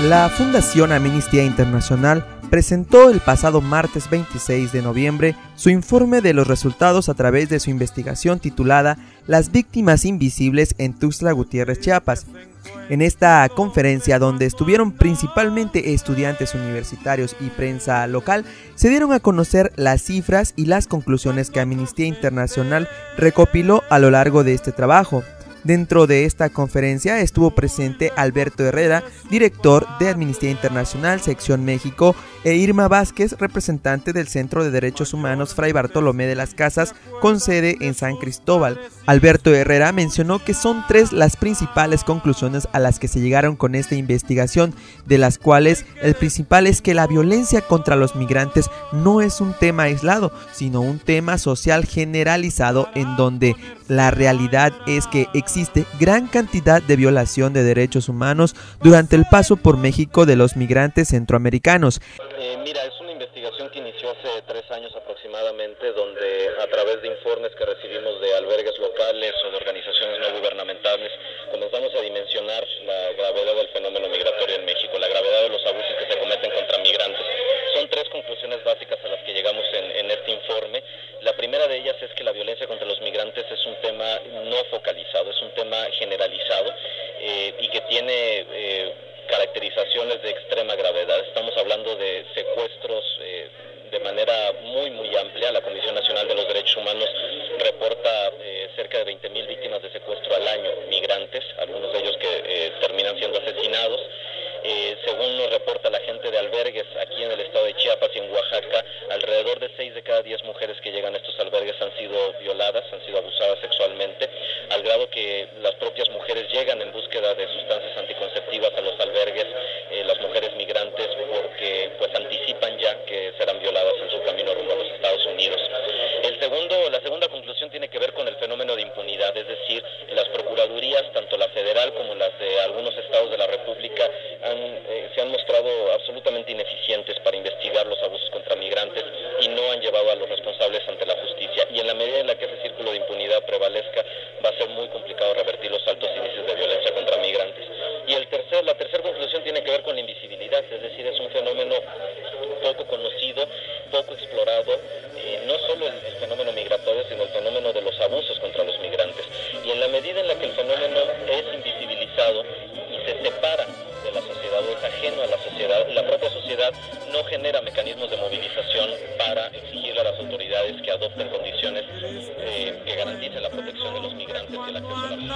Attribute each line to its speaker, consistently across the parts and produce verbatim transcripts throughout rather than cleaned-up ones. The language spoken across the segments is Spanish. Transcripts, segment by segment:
Speaker 1: La Fundación Amnistía Internacional presentó el pasado martes veintiséis de noviembre su informe de los resultados a través de su investigación titulada Las víctimas invisibles en Tuxtla Gutiérrez, Chiapas. En esta conferencia, donde estuvieron principalmente estudiantes universitarios y prensa local, se dieron a conocer las cifras y las conclusiones que Amnistía Internacional recopiló a lo largo de este trabajo. Dentro de esta conferencia estuvo presente Alberto Herrera, director de Amnistía Internacional Sección México, e Irma Vázquez, representante del Centro de Derechos Humanos Fray Bartolomé de las Casas, con sede en San Cristóbal. Alberto Herrera mencionó que son tres las principales conclusiones a las que se llegaron con esta investigación, de las cuales el principal es que la violencia contra los migrantes no es un tema aislado, sino un tema social generalizado en donde la realidad es que existe gran cantidad de violación de derechos humanos durante el paso por México de los migrantes centroamericanos.
Speaker 2: Eh, mira, es una investigación que inició hace tres años aproximadamente, donde a través de informes que recibimos de albergues locales o de organizaciones no gubernamentales, comenzamos a dimensionar la gravedad del fenómeno migratorio en México, la gravedad de los abusos que se cometen contra migrantes. Son tres conclusiones básicas a las que llegamos en, en este informe. La primera de ellas es que la violencia contra los migrantes es un tema no focalizado, es un tema generalizado eh, y que tiene eh, caracterizaciones de extrema gravedad. Estamos hablando de secuestros eh, de manera muy muy amplia. La Comisión Nacional de los Derechos Humanos reporta eh, cerca de veinte mil víctimas de secuestro al año, migrantes, algunos de ellos que eh, terminan siendo asesinados. Eh, según nos reporta la gente de albergues aquí en el estado de Chiapas y en Oaxaca, alrededor de seis de cada diez mujeres que llegan a estos albergues han sido violadas, han sido abusadas sexualmente, al grado que las propias mujeres llegan en búsqueda de sustancias anticonceptivas a los albergues, eh, las mujeres migrantes, porque pues anticipan ya que serán violadas en su camino rumbo a los Estados Unidos. El segundo, la segunda conclusión tiene que ver con el fenómeno de impunidad, es decir, las procuradurías, tanto la federal como las de algunos estados de la República, han, eh, se han mostrado absolutamente ineficientes para investigar los abusos contra migrantes y no han llevado a los responsables ante la justicia. Y en la medida en la que ese círculo de impunidad prevalezca, va a ser muy complicado revertir los altos índices de violencia contra migrantes. Y el tercer, la tercera conclusión tiene que ver con la invisibilidad, es decir, es un fenómeno poco conocido, poco explorado, eh, no solo el, el fenómeno migratorio, sino el fenómeno de los abusos contra los migrantes. Y en la medida en la que el fenómeno es invisibilizado y se separa de la sociedad o es ajeno a la sociedad, la propia sociedad no genera mecanismos de movilización para exigirle a las autoridades que adopten condiciones eh, que garanticen la protección de los migrantes y el acceso a la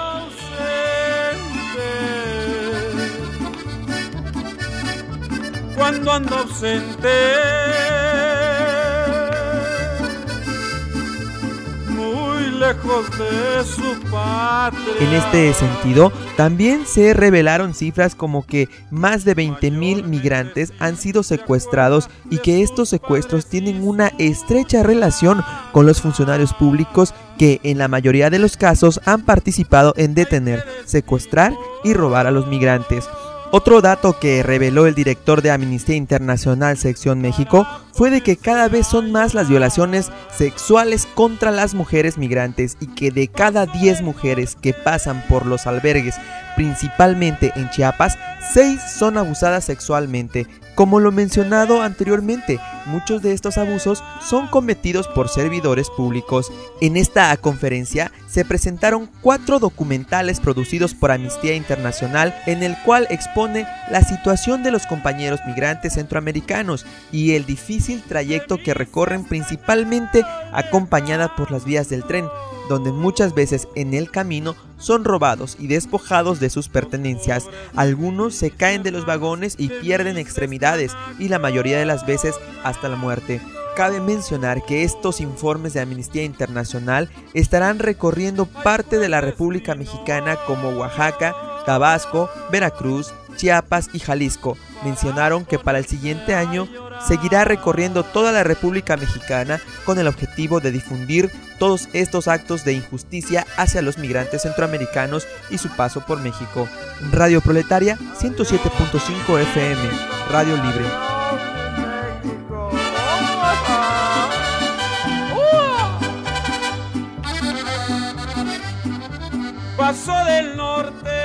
Speaker 2: justicia.
Speaker 3: Cuando ando ausente, muy lejos de su patria.
Speaker 1: En este sentido, también se revelaron cifras como que más de veinte mil migrantes han sido secuestrados y que estos secuestros tienen una estrecha relación con los funcionarios públicos que en la mayoría de los casos han participado en detener, secuestrar y robar a los migrantes. Otro dato que reveló el director de Amnistía Internacional Sección México fue de que cada vez son más las violaciones sexuales contra las mujeres migrantes y que de cada diez mujeres que pasan por los albergues, principalmente en Chiapas, seis son abusadas sexualmente. Como lo mencionado anteriormente, muchos de estos abusos son cometidos por servidores públicos. En esta conferencia se presentaron cuatro documentales producidos por Amnistía Internacional, en el cual expone la situación de los compañeros migrantes centroamericanos y el difícil trayecto que recorren, principalmente acompañada por las vías del tren, donde muchas veces en el camino son robados y despojados de sus pertenencias. Algunos se caen de los vagones y pierden extremidades, y la mayoría de las veces hasta la muerte. Cabe mencionar que estos informes de Amnistía Internacional estarán recorriendo parte de la República Mexicana como Oaxaca, Tabasco, Veracruz, Chiapas y Jalisco. Mencionaron que para el siguiente año seguirá recorriendo toda la República Mexicana con el objetivo de difundir todos estos actos de injusticia hacia los migrantes centroamericanos y su paso por México. Radio Proletaria ciento siete punto cinco F M, Radio Libre.
Speaker 3: Paso del norte.